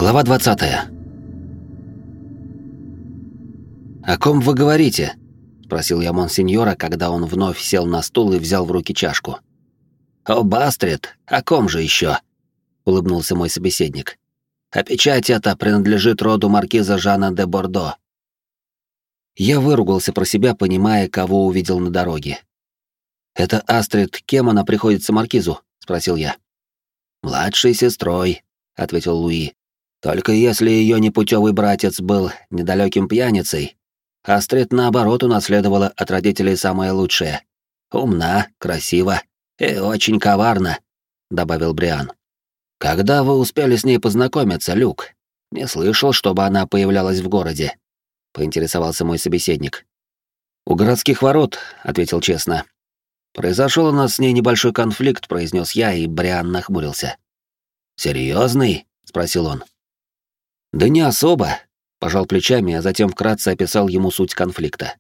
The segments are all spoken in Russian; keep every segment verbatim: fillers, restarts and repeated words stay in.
Глава двадцатая. «О ком вы говорите?» — спросил я монсеньора, когда он вновь сел на стул и взял в руки чашку. «Об Астрид, о ком же еще?» — улыбнулся мой собеседник. «А печать эта принадлежит роду маркиза Жана де Бордо». Я выругался про себя, понимая, кого увидел на дороге. «Это Астрид, кем она приходится маркизу?» — спросил я. «Младшей сестрой», — ответил Луи. «Только если ее непутевый братец был недалеким пьяницей, Астрид, наоборот, унаследовала от родителей самое лучшее. Умна, красива и очень коварна», — добавил Бриан. «Когда вы успели с ней познакомиться, Люк? Не слышал, чтобы она появлялась в городе», — поинтересовался мой собеседник. «У городских ворот», — ответил честно. «Произошел у нас с ней небольшой конфликт», — произнес я, и Бриан нахмурился. «Серьезный?» — спросил он. «Да не особо», — пожал плечами, а затем вкратце описал ему суть конфликта.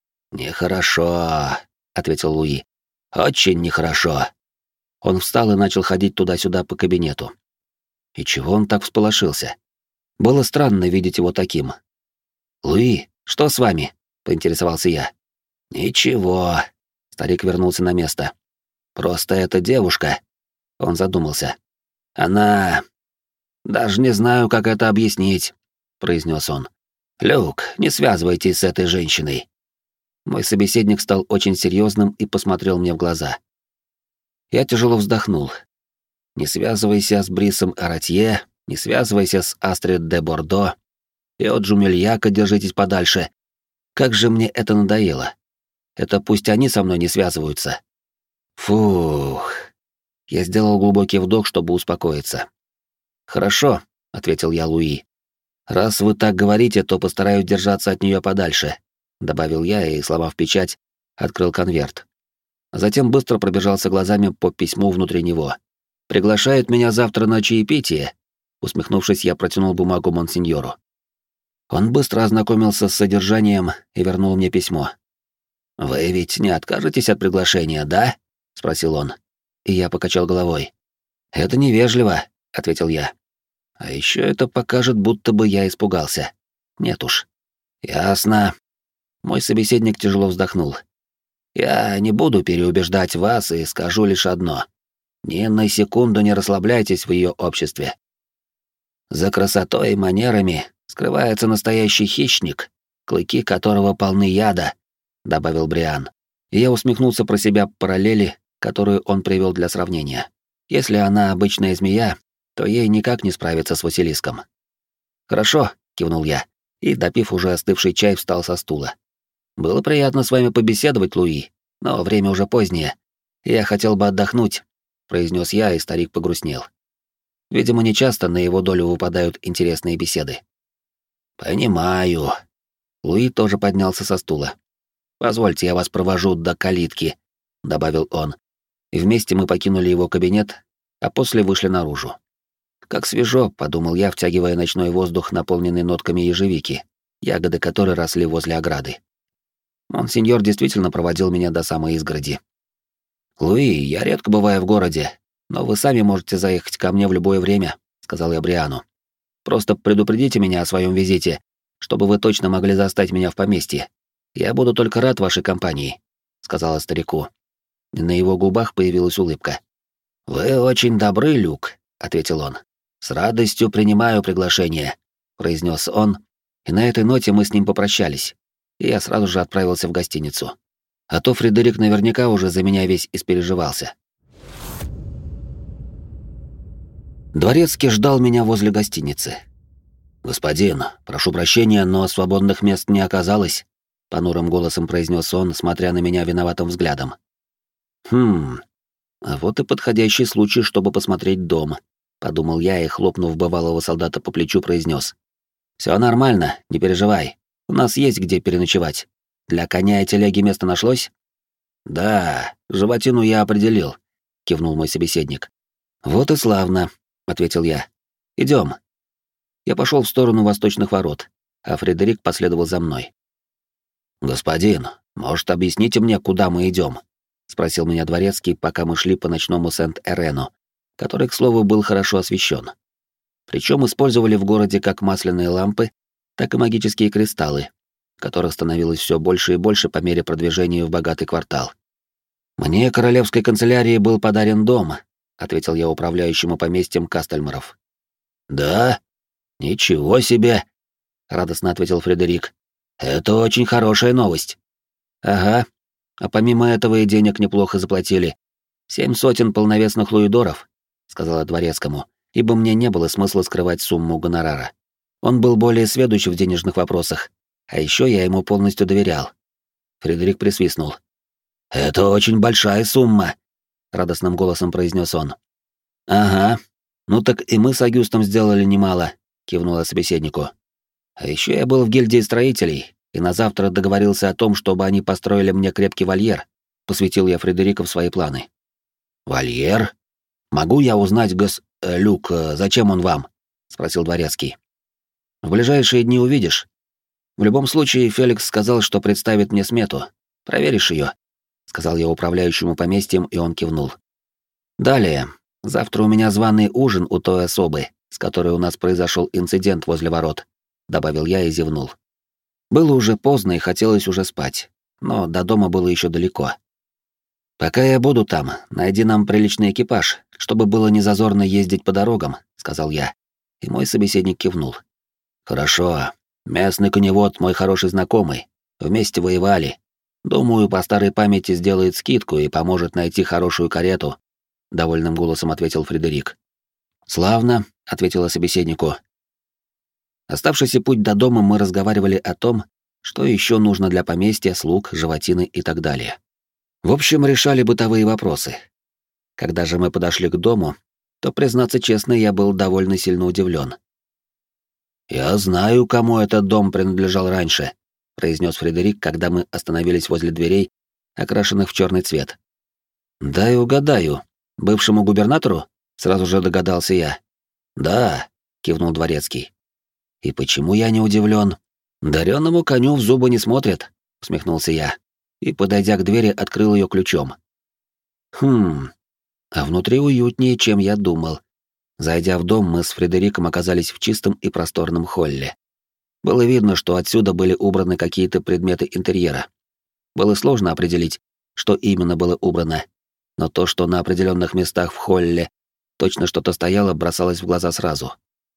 «Нехорошо», — ответил Луи. «Очень нехорошо». Он встал и начал ходить туда-сюда по кабинету. И чего он так всполошился? Было странно видеть его таким. «Луи, что с вами?» — поинтересовался я. «Ничего», — старик вернулся на место. «Просто эта девушка...» — он задумался. «Она... даже не знаю, как это объяснить», — произнес он. «Люк, не связывайтесь с этой женщиной». Мой собеседник стал очень серьезным и посмотрел мне в глаза. Я тяжело вздохнул. «Не связывайся с Брисом Аратье, не связывайся с Астрид де Бордо, и от Жумельяка держитесь подальше. Как же мне это надоело. Это пусть они со мной не связываются». Фух. Я сделал глубокий вдох, чтобы успокоиться. «Хорошо», — ответил я Луи. «Раз вы так говорите, то постараюсь держаться от нее подальше», — добавил я и, сломав печать, открыл конверт. Затем быстро пробежался глазами по письму внутри него. «Приглашает меня завтра на чаепитие», — усмехнувшись, я протянул бумагу монсеньору. Он быстро ознакомился с содержанием и вернул мне письмо. «Вы ведь не откажетесь от приглашения, да?» — спросил он. И я покачал головой. «Это невежливо», — ответил я. «А еще это покажет, будто бы я испугался. Нет уж». «Ясно». Мой собеседник тяжело вздохнул. «Я не буду переубеждать вас и скажу лишь одно. Ни на секунду не расслабляйтесь в ее обществе. За красотой и манерами скрывается настоящий хищник, клыки которого полны яда», — добавил Бриан. И я усмехнулся про себя по параллели, которую он привел для сравнения. Если она обычная змея, то ей никак не справиться с Василиском. «Хорошо», — кивнул я, и, допив уже остывший чай, встал со стула. «Было приятно с вами побеседовать, Луи, но время уже позднее. Я хотел бы отдохнуть», — произнес я, и старик погрустнел. Видимо, нечасто на его долю выпадают интересные беседы. «Понимаю». Луи тоже поднялся со стула. «Позвольте, я вас провожу до калитки», — добавил он. И вместе мы покинули его кабинет, а после вышли наружу. «Как свежо», — подумал я, втягивая ночной воздух, наполненный нотками ежевики, ягоды которой росли возле ограды. Монсеньор действительно проводил меня до самой изгороди. «Луи, я редко бываю в городе, но вы сами можете заехать ко мне в любое время», — сказал я Бриану. «Просто предупредите меня о своем визите, чтобы вы точно могли застать меня в поместье. Я буду только рад вашей компании», — сказала старику. И на его губах появилась улыбка. «Вы очень добры, Люк», — ответил он. «С радостью принимаю приглашение», — произнес он, и на этой ноте мы с ним попрощались, и я сразу же отправился в гостиницу. А то Фредерик наверняка уже за меня весь испереживался. Дворецкий ждал меня возле гостиницы. «Господин, прошу прощения, но свободных мест не оказалось», — понурым голосом произнес он, смотря на меня виноватым взглядом. «Хм, а вот и подходящий случай, чтобы посмотреть дом», — подумал я и, хлопнув бывалого солдата по плечу, произнес. «Все нормально, не переживай. У нас есть где переночевать. Для коня и телеги место нашлось?» «Да, животину я определил», — кивнул мой собеседник. «Вот и славно», — ответил я. «Идем». Я пошел в сторону восточных ворот, а Фредерик последовал за мной. «Господин, может, объясните мне, куда мы идем?» — спросил меня дворецкий, пока мы шли по ночному Сент-Эрену, который, к слову, был хорошо освещен. Причем использовали в городе как масляные лампы, так и магические кристаллы, которых становилось все больше и больше по мере продвижения в богатый квартал. «Мне королевской канцелярии был подарен дом», — ответил я управляющему поместьем Кастельмаров. «Да? Ничего себе!» — радостно ответил Фредерик. «Это очень хорошая новость». «Ага. А помимо этого и денег неплохо заплатили. Семь сотен полновесных луидоров», — сказала дворецкому, ибо мне не было смысла скрывать сумму гонорара. Он был более сведущ в денежных вопросах, а еще я ему полностью доверял. Фредерик присвистнул. «Это очень большая сумма», — радостным голосом произнес он. «Ага. Ну так и мы с Агюстом сделали немало», — кивнула собеседнику. «А еще я был в гильдии строителей, и на завтра договорился о том, чтобы они построили мне крепкий вольер», — посвятил я Фредерику в свои планы. «Вольер? Могу я узнать, гос... Э, Люк, э, зачем он вам?» — спросил дворецкий. «В ближайшие дни увидишь. В любом случае, Феликс сказал, что представит мне смету. Проверишь ее?» — сказал я управляющему поместьем, и он кивнул. «Далее. Завтра у меня званый ужин у той особы, с которой у нас произошел инцидент возле ворот», — добавил я и зевнул. Было уже поздно и хотелось уже спать, но до дома было еще далеко. «Пока я буду там, найди нам приличный экипаж, чтобы было незазорно ездить по дорогам», — сказал я, и мой собеседник кивнул. «Хорошо. Местный коневод мой хороший знакомый. Вместе воевали. Думаю, по старой памяти сделает скидку и поможет найти хорошую карету», — довольным голосом ответил Фредерик. «Славно», — ответила собеседнику. Оставшийся путь до дома мы разговаривали о том, что еще нужно для поместья, слуг, животины и так далее. В общем, решали бытовые вопросы. Когда же мы подошли к дому, то, признаться честно, я был довольно сильно удивлен. «Я знаю, кому этот дом принадлежал раньше», — произнес Фредерик, когда мы остановились возле дверей, окрашенных в черный цвет. «Дай угадаю, бывшему губернатору?» — сразу же догадался я. «Да», — кивнул дворецкий. «И почему я не удивлен? Дареному коню в зубы не смотрят», — усмехнулся я, и, подойдя к двери, открыл ее ключом. Хм, а внутри уютнее, чем я думал. Зайдя в дом, мы с Фредериком оказались в чистом и просторном холле. Было видно, что отсюда были убраны какие-то предметы интерьера. Было сложно определить, что именно было убрано, но то, что на определенных местах в холле точно что-то стояло, бросалось в глаза сразу.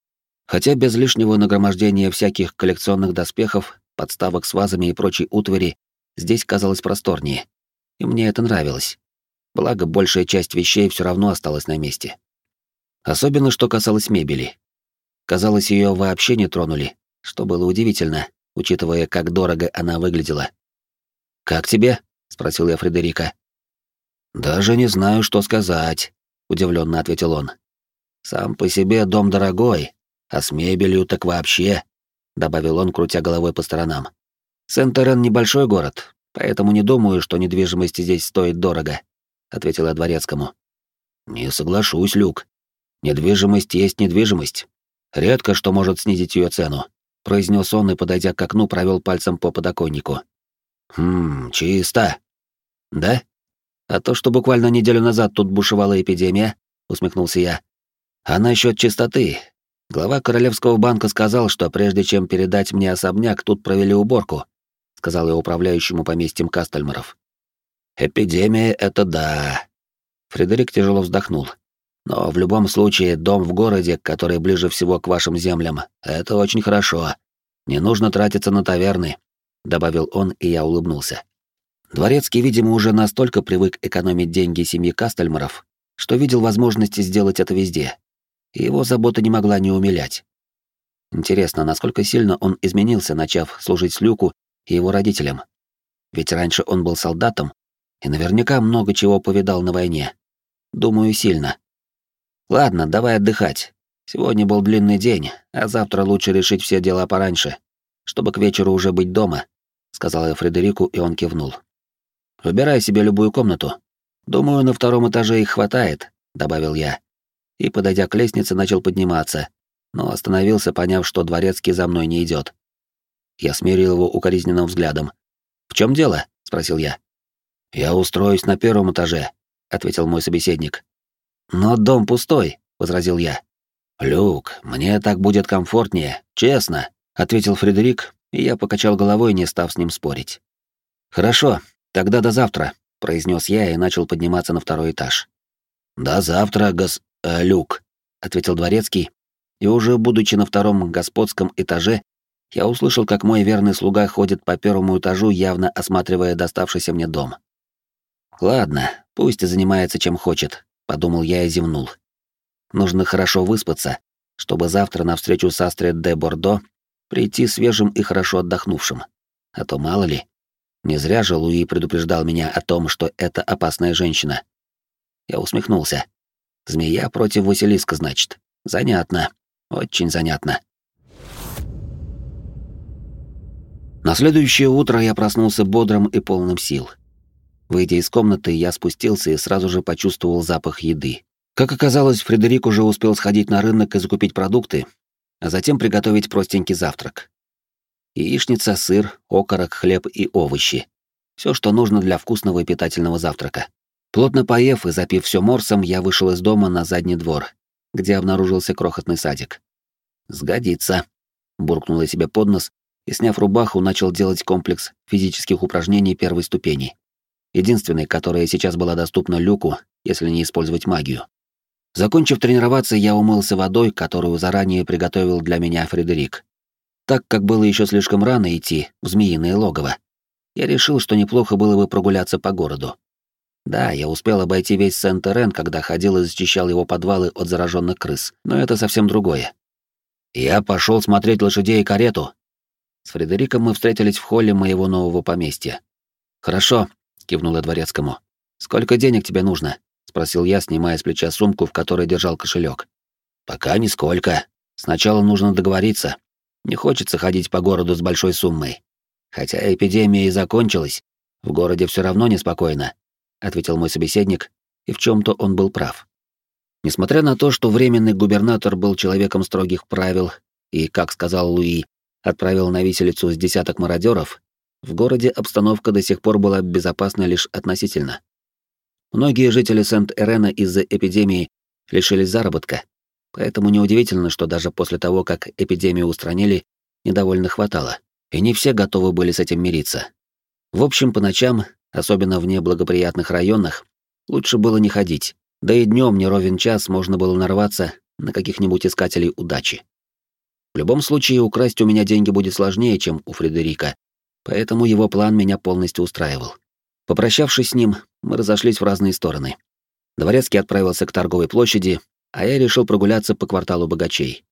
Хотя без лишнего нагромождения всяких коллекционных доспехов, подставок с вазами и прочей утвари, здесь казалось просторнее, и мне это нравилось. Благо, большая часть вещей все равно осталась на месте. Особенно, что касалось мебели. Казалось, ее вообще не тронули, что было удивительно, учитывая, как дорого она выглядела. «Как тебе?» — спросил я Фредерика. «Даже не знаю, что сказать», — удивленно ответил он. «Сам по себе дом дорогой, а с мебелью так вообще», — добавил он, крутя головой по сторонам. «Сент-Эрен — небольшой город, поэтому не думаю, что недвижимость здесь стоит дорого», — ответил я дворецкому. «Не соглашусь, Люк. Недвижимость есть недвижимость. Редко что может снизить ее цену», — произнес он и, подойдя к окну, провел пальцем по подоконнику. «Хм, чисто». «Да? А то, что буквально неделю назад тут бушевала эпидемия», — усмехнулся я. «А насчет чистоты. Глава Королевского банка сказал, что прежде чем передать мне особняк, тут провели уборку», — сказал я управляющему поместьем Кастельмаров. «Эпидемия — это да». Фредерик тяжело вздохнул. «Но в любом случае, дом в городе, который ближе всего к вашим землям, это очень хорошо. Не нужно тратиться на таверны», — добавил он, и я улыбнулся. Дворецкий, видимо, уже настолько привык экономить деньги семьи Кастельмаров, что видел возможности сделать это везде, и его забота не могла не умилять. Интересно, насколько сильно он изменился, начав служить Люку и его родителям. Ведь раньше он был солдатом и наверняка много чего повидал на войне. Думаю, сильно. Ладно, давай отдыхать. Сегодня был длинный день, а завтра лучше решить все дела пораньше, чтобы к вечеру уже быть дома, — сказал я Фредерику, и он кивнул. «Выбирай себе любую комнату. Думаю, на втором этаже их хватает», — добавил я. И, подойдя к лестнице, начал подниматься, но остановился, поняв, что дворецкий за мной не идет. Я смирил его укоризненным взглядом. «В чем дело?» — спросил я. «Я устроюсь на первом этаже», — ответил мой собеседник. «Но дом пустой», — возразил я. «Люк, мне так будет комфортнее, честно», — ответил Фредерик, и я покачал головой, не став с ним спорить. «Хорошо, тогда до завтра», — произнес я и начал подниматься на второй этаж. «До завтра, гос... Э, Люк», — ответил дворецкий, и уже будучи на втором господском этаже, я услышал, как мой верный слуга ходит по первому этажу, явно осматривая доставшийся мне дом. «Ладно, пусть и занимается чем хочет», — подумал я и зевнул. «Нужно хорошо выспаться, чтобы завтра на встречу с Астрид де Бордо прийти свежим и хорошо отдохнувшим. А то мало ли. Не зря же Луи предупреждал меня о том, что это опасная женщина». Я усмехнулся. «Змея против Василиска, значит. Занятно. Очень занятно». На следующее утро я проснулся бодрым и полным сил. Выйдя из комнаты, я спустился и сразу же почувствовал запах еды. Как оказалось, Фредерик уже успел сходить на рынок и закупить продукты, а затем приготовить простенький завтрак. Яичница, сыр, окорок, хлеб и овощи. Все, что нужно для вкусного и питательного завтрака. Плотно поев и запив все морсом, я вышел из дома на задний двор, где обнаружился крохотный садик. «Сгодится», — буркнул я себе под нос и, сняв рубаху, начал делать комплекс физических упражнений первой ступени. Единственной, которая сейчас была доступна Люку, если не использовать магию. Закончив тренироваться, я умылся водой, которую заранее приготовил для меня Фредерик. Так как было еще слишком рано идти в змеиное логово, я решил, что неплохо было бы прогуляться по городу. Да, я успел обойти весь Сент-Эрен, когда ходил и зачищал его подвалы от зараженных крыс, но это совсем другое. Я пошел смотреть лошадей и карету. С Фредериком мы встретились в холле моего нового поместья. «Хорошо», — кивнул я дворецкому. «Сколько денег тебе нужно?» — спросил я, снимая с плеча сумку, в которой держал кошелек. «Пока нисколько. Сначала нужно договориться. Не хочется ходить по городу с большой суммой. Хотя эпидемия и закончилась, в городе все равно неспокойно», — ответил мой собеседник, и в чем-то он был прав. Несмотря на то, что временный губернатор был человеком строгих правил и, как сказал Луи, отправил на виселицу с десяток мародеров, в городе обстановка до сих пор была безопасна лишь относительно. Многие жители Сент-Эрена из-за эпидемии лишились заработка, поэтому неудивительно, что даже после того, как эпидемию устранили, недовольных хватало, и не все готовы были с этим мириться. В общем, по ночам, особенно в неблагоприятных районах, лучше было не ходить, да и днем не ровен час можно было нарваться на каких-нибудь искателей удачи. В любом случае, украсть у меня деньги будет сложнее, чем у Фредерика, поэтому его план меня полностью устраивал. Попрощавшись с ним, мы разошлись в разные стороны. Дворецкий отправился к торговой площади, а я решил прогуляться по кварталу богачей.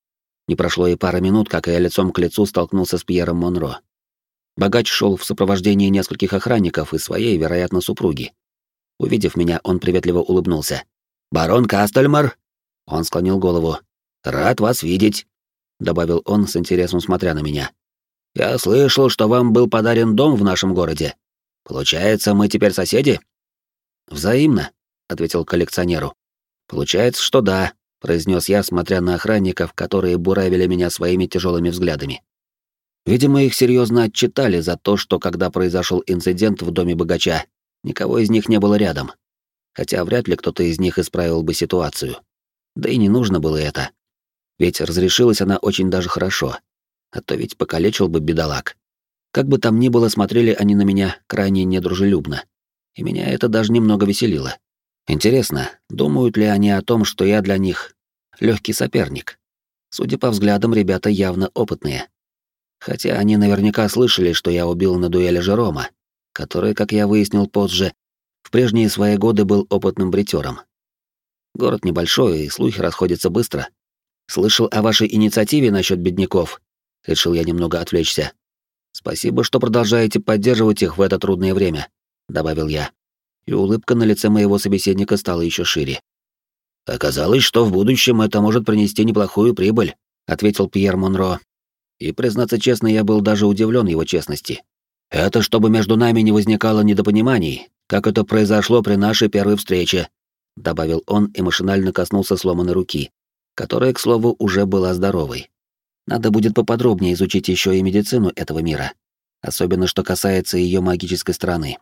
Не прошло и пары минут, как я лицом к лицу столкнулся с Пьером Монро. Богач шел в сопровождении нескольких охранников и своей, вероятно, супруги. Увидев меня, он приветливо улыбнулся. «Барон Кастельмар?» Он склонил голову. «Рад вас видеть», — добавил он с интересом, смотря на меня. «Я слышал, что вам был подарен дом в нашем городе. Получается, мы теперь соседи?» «Взаимно», — ответил коллекционеру. «Получается, что да», — произнес я, смотря на охранников, которые буравили меня своими тяжелыми взглядами. Видимо, их серьезно отчитали за то, что когда произошел инцидент в доме богача, никого из них не было рядом. Хотя вряд ли кто-то из них исправил бы ситуацию. Да и не нужно было это. Ведь разрешилась она очень даже хорошо. А то ведь покалечил бы бедолаг. Как бы там ни было, смотрели они на меня крайне недружелюбно. И меня это даже немного веселило. Интересно, думают ли они о том, что я для них легкий соперник? Судя по взглядам, ребята явно опытные. Хотя они наверняка слышали, что я убил на дуэли Жерома, который, как я выяснил позже, в прежние свои годы был опытным бритером. Город небольшой, и слухи расходятся быстро. Слышал о вашей инициативе насчет бедняков. Решил я немного отвлечься. Спасибо, что продолжаете поддерживать их в это трудное время, добавил я. И улыбка на лице моего собеседника стала еще шире. Оказалось, что в будущем это может принести неплохую прибыль, ответил Пьер Монро. И, признаться честно, я был даже удивлен его честности. Это чтобы между нами не возникало недопониманий, как это произошло при нашей первой встрече, добавил он и машинально коснулся сломанной руки, которая, к слову, уже была здоровой. Надо будет поподробнее изучить еще и медицину этого мира, особенно что касается ее магической стороны.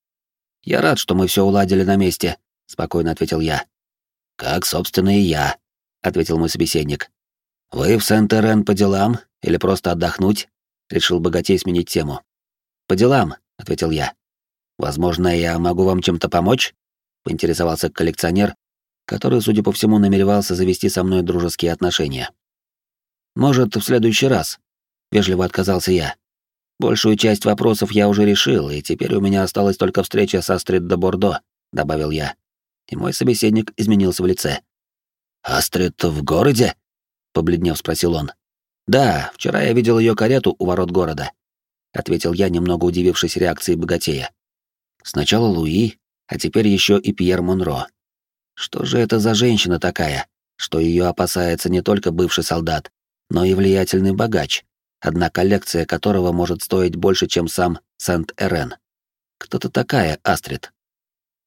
«Я рад, что мы все уладили на месте», — спокойно ответил я. «Как, собственно, и я», — ответил мой собеседник. «Вы в Сент-Эрен по делам или просто отдохнуть?» — решил богатей сменить тему. «По делам», — ответил я. «Возможно, я могу вам чем-то помочь?» — поинтересовался коллекционер, который, судя по всему, намеревался завести со мной дружеские отношения. «Может, в следующий раз?» — вежливо отказался я. «Большую часть вопросов я уже решил, и теперь у меня осталась только встреча с Астрид де Бордо», — добавил я. И мой собеседник изменился в лице. «Астрид в городе?» — побледнев спросил он. «Да, вчера я видел ее карету у ворот города», — ответил я, немного удивившись реакции богатея. «Сначала Луи, а теперь еще и Пьер Монро. Что же это за женщина такая, что ее опасается не только бывший солдат, но и влиятельный богач, одна коллекция которого может стоить больше, чем сам Сент-Эрен? Кто ты такая, Астрид?»